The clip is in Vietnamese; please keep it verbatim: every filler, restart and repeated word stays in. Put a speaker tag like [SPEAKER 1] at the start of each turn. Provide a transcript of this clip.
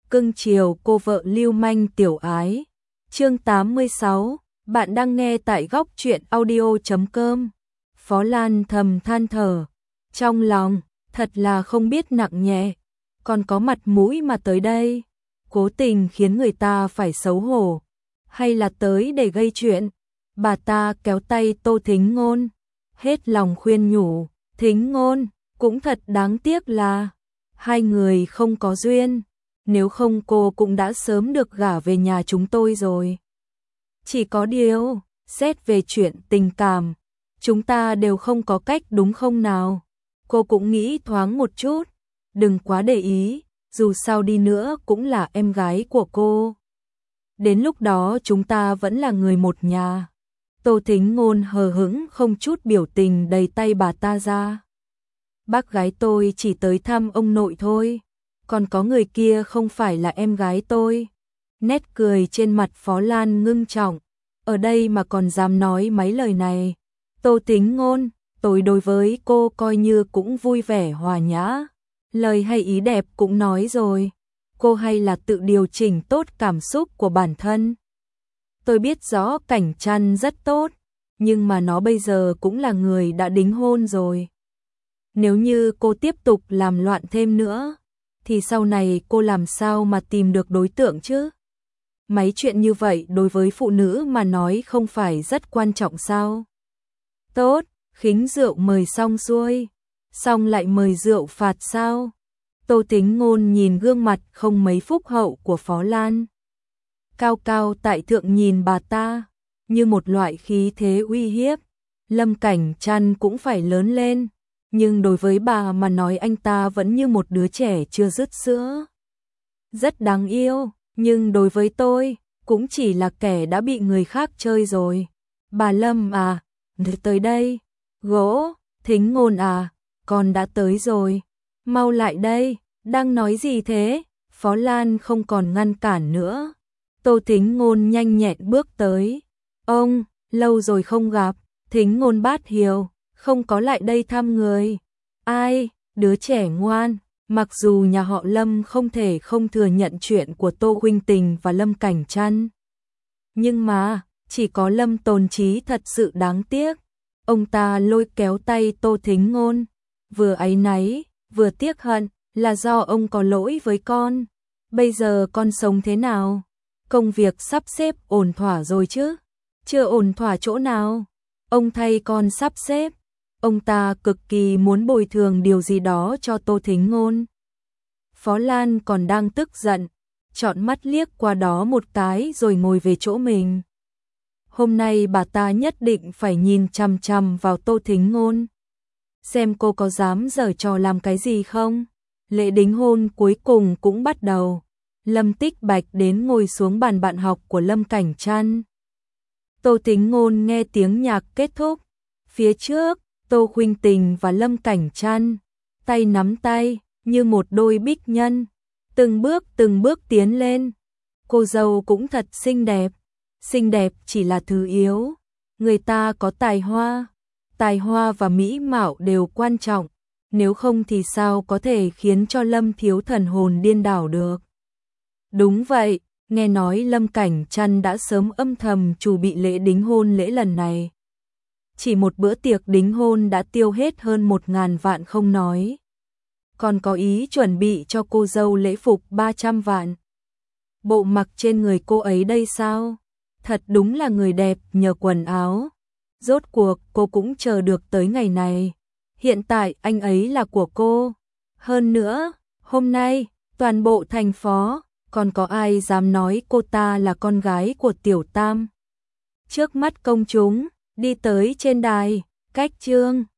[SPEAKER 1] cưng chiều cô vợ lưu manh tiểu ái. Chương tám mươi sáu, bạn đang nghe tại góc truyện audio chấm com. Phó Lan thầm than thở, trong lòng, thật là không biết nặng nhẹ, còn có mặt mũi mà tới đây, cố tình khiến người ta phải xấu hổ, hay là tới để gây chuyện. Bà ta kéo tay Tô Thính Ngôn, hết lòng khuyên nhủ, Thính Ngôn, cũng thật đáng tiếc là hai người không có duyên, nếu không cô cũng đã sớm được gả về nhà chúng tôi rồi. Chỉ có điều, xét về chuyện tình cảm, chúng ta đều không có cách đúng không nào? Cô cũng nghĩ thoáng một chút, đừng quá để ý, dù sao đi nữa cũng là em gái của cô. Đến lúc đó chúng ta vẫn là người một nhà. Tô Thính Ngôn hờ hững không chút biểu tình đẩy tay bà ta ra. Bác gái tôi chỉ tới thăm ông nội thôi, còn có người kia không phải là em gái tôi. Nét cười trên mặt Phó Lan ngưng trọng, ở đây mà còn dám nói mấy lời này. Tô Thính Ngôn, tôi đối với cô coi như cũng vui vẻ hòa nhã, lời hay ý đẹp cũng nói rồi, cô hay là tự điều chỉnh tốt cảm xúc của bản thân. Tôi biết rõ Cảnh Trăn rất tốt, nhưng mà nó bây giờ cũng là người đã đính hôn rồi. Nếu như cô tiếp tục làm loạn thêm nữa, thì sau này cô làm sao mà tìm được đối tượng chứ? Mấy chuyện như vậy đối với phụ nữ mà nói không phải rất quan trọng sao? Tốt, khính rượu mời xong xuôi, xong lại mời rượu phạt sao? Tô Thính Ngôn nhìn gương mặt không mấy phúc hậu của Phó Lan. Cao cao tại thượng nhìn bà ta, như một loại khí thế uy hiếp. Lâm Cảnh Trăn cũng phải lớn lên, nhưng đối với bà mà nói anh ta vẫn như một đứa trẻ chưa dứt sữa. Rất đáng yêu, nhưng đối với tôi, cũng chỉ là kẻ đã bị người khác chơi rồi. Bà Lâm à, tới đây. Gỗ, Thính Ngôn à, con đã tới rồi. Mau lại đây, đang nói gì thế? Phó Lan không còn ngăn cản nữa. Tô Thính Ngôn nhanh nhẹn bước tới. Ông, lâu rồi không gặp. Thính Ngôn bát hiếu, không có lại đây thăm người. Ai, đứa trẻ ngoan. Mặc dù nhà họ Lâm không thể không thừa nhận chuyện của Tô Huynh Tình và Lâm Cảnh Trăn, nhưng mà, chỉ có Lâm Tồn Chí thật sự đáng tiếc. Ông ta lôi kéo tay Tô Thính Ngôn, vừa áy náy, vừa tiếc hận, là do ông có lỗi với con. Bây giờ con sống thế nào? Công việc sắp xếp ổn thỏa rồi chứ? Chưa ổn thỏa chỗ nào? Ông thay con sắp xếp. Ông ta cực kỳ muốn bồi thường điều gì đó cho Tô Thính Ngôn. Phó Lan còn đang tức giận, trọn mắt liếc qua đó một cái rồi ngồi về chỗ mình. Hôm nay bà ta nhất định phải nhìn chằm chằm vào Tô Thính Ngôn, xem cô có dám giở trò làm cái gì không. Lễ đính hôn cuối cùng cũng bắt đầu. Lâm Tích Bạch đến ngồi xuống bàn bạn học của Lâm Cảnh Trăn. Tô Thính Ngôn nghe tiếng nhạc kết thúc. Phía trước, Tô Huynh Tình và Lâm Cảnh Trăn, tay nắm tay, như một đôi bích nhân, từng bước từng bước tiến lên. Cô dâu cũng thật xinh đẹp. Xinh đẹp chỉ là thứ yếu. Người ta có tài hoa. Tài hoa và mỹ mạo đều quan trọng. Nếu không thì sao có thể khiến cho Lâm thiếu thần hồn điên đảo được. Đúng vậy, nghe nói Lâm Cảnh Trăn đã sớm âm thầm chuẩn bị lễ đính hôn lễ lần này. Chỉ một bữa tiệc đính hôn đã tiêu hết hơn một ngàn vạn không nói. Còn có ý chuẩn bị cho cô dâu lễ phục ba trăm vạn. Bộ mặc trên người cô ấy đây sao? Thật đúng là người đẹp nhờ quần áo. Rốt cuộc cô cũng chờ được tới ngày này. Hiện tại anh ấy là của cô. Hơn nữa, hôm nay, toàn bộ thành phố, còn có ai dám nói cô ta là con gái của Tiểu Tam. Trước mắt công chúng, đi tới trên đài, cách trương.